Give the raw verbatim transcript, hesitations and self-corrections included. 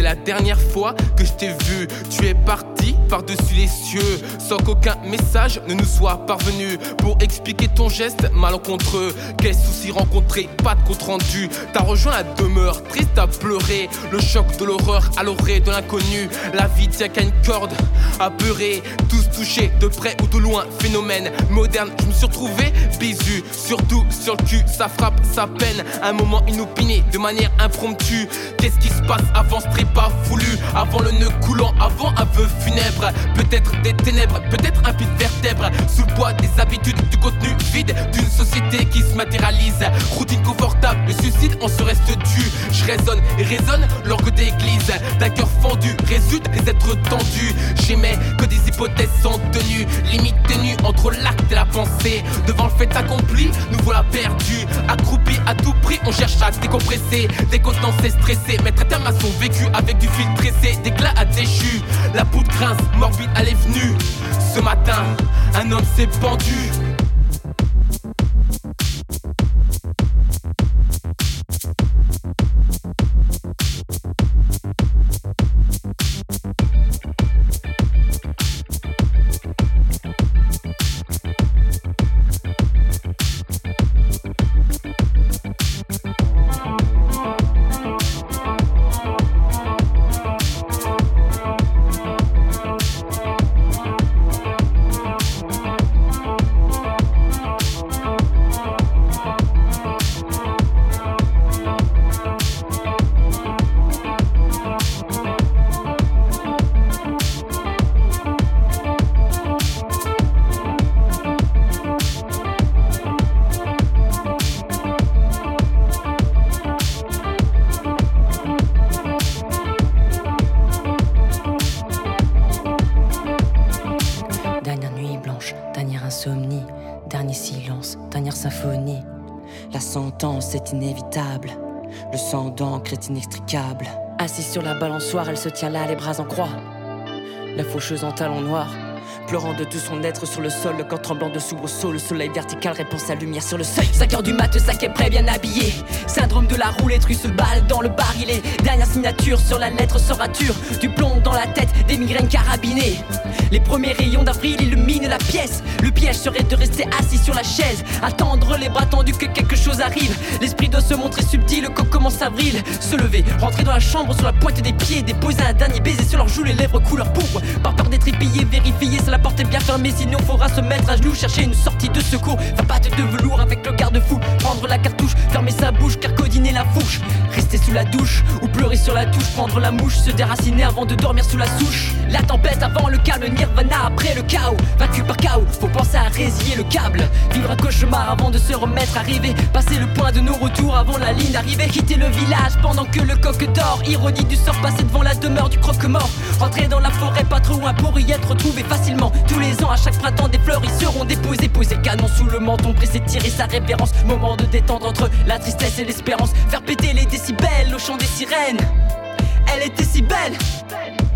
la dernière fois que je t'ai vu. Tu es parti par-dessus les cieux, sans qu'aucun message ne nous soit parvenu pour expliquer ton geste malencontreux. Quel souci rencontré, pas de compte rendu. T'as rejoint la demeure, triste à pleurer. Le choc de l'horreur à l'orée de l'inconnu. La vie tient qu'à une corde à beurrer. Tous touchés de près ou de loin, phénomène moderne. Je me suis retrouvé bisu, surtout sur le cul. Ça frappe, ça peine, un moment inopiné, de manière impromptue. Qu'est-ce qui se passe avant ce trip pas voulu, avant le nœud coulant, avant un vœu funèbre. Peut-être des ténèbres, peut-être un pit de vertèbre. Sous le poids des habitudes, du contenu vide d'une société qui se matérialise. Routine confortable, le suicide en se reste dû. Je résonne et résonne l'orgue d'église. D'un cœur fendu résultent des êtres tendus. J'aimais que des hypothèses sans tenue, limite ténue entre l'acte et la pensée. Devant le fait accompli, nous voilà perdus. Accroupis à tout prix, on cherche à décompresser. Décontenance et stressé, mettre un terme à son vécu avec du fil tressé, d'éclat à déchu. La poudre grince, morbide, elle est venue. Ce matin, un homme s'est pendu. Insomnie, dernier silence, dernière symphonie. La sentence est inévitable, le sang d'encre est inextricable. Assise sur la balançoire, elle se tient là, les bras en croix. La faucheuse en talons noirs, pleurant de tout son être sur le sol, le corps tremblant de soubresaut, le soleil vertical répand sa lumière sur le seuil. Cinq heures du mat, sac est prêt, bien habillé. Syndrome de la roulette russe, balle dans le barillet. Dernière signature sur la lettre sans rature, du plomb dans la tête, des migraines carabinées. Les premiers rayons d'avril illuminent la pièce. Le piège serait de rester assis sur la chaise, attendre les bras tendus que quelque chose arrive. L'esprit doit se montrer subtil quand commence avril. Se lever, rentrer dans la chambre sur la pointe des pieds, déposer un dernier baiser sur leurs joues, les lèvres couleur pourpre. Par peur d'être épillé, vérifier si la porte est bien fermée, sinon faudra se mettre à genoux, chercher une sortie de secours. Faire patte de velours avec le garde-fou, prendre la cartouche, fermer sa bouche, carcodiner la fouche. Rester sous la douche ou pleurer sur la touche, prendre la mouche, se déraciner avant de dormir sous la souche. La tempête avant le calme, nirvana après le chaos. Vaincu par chaos, faut penser à résilier le câble. Vivre un cauchemar avant de se remettre à rêver. Passer le point de nos retours avant la ligne d'arrivée. Quitter le village pendant que le coq dort. Ironie du sort, passer devant la demeure du croque-mort. Rentrer dans la forêt pas trop loin pour y être retrouvé facilement. Tous les ans à chaque printemps des fleurs y seront déposées. Poser le canon sous le menton, presser tirer sa révérence. Moment de détendre entre la tristesse et l'espérance. Faire péter les décibels au chant des sirènes. Elle était si belle.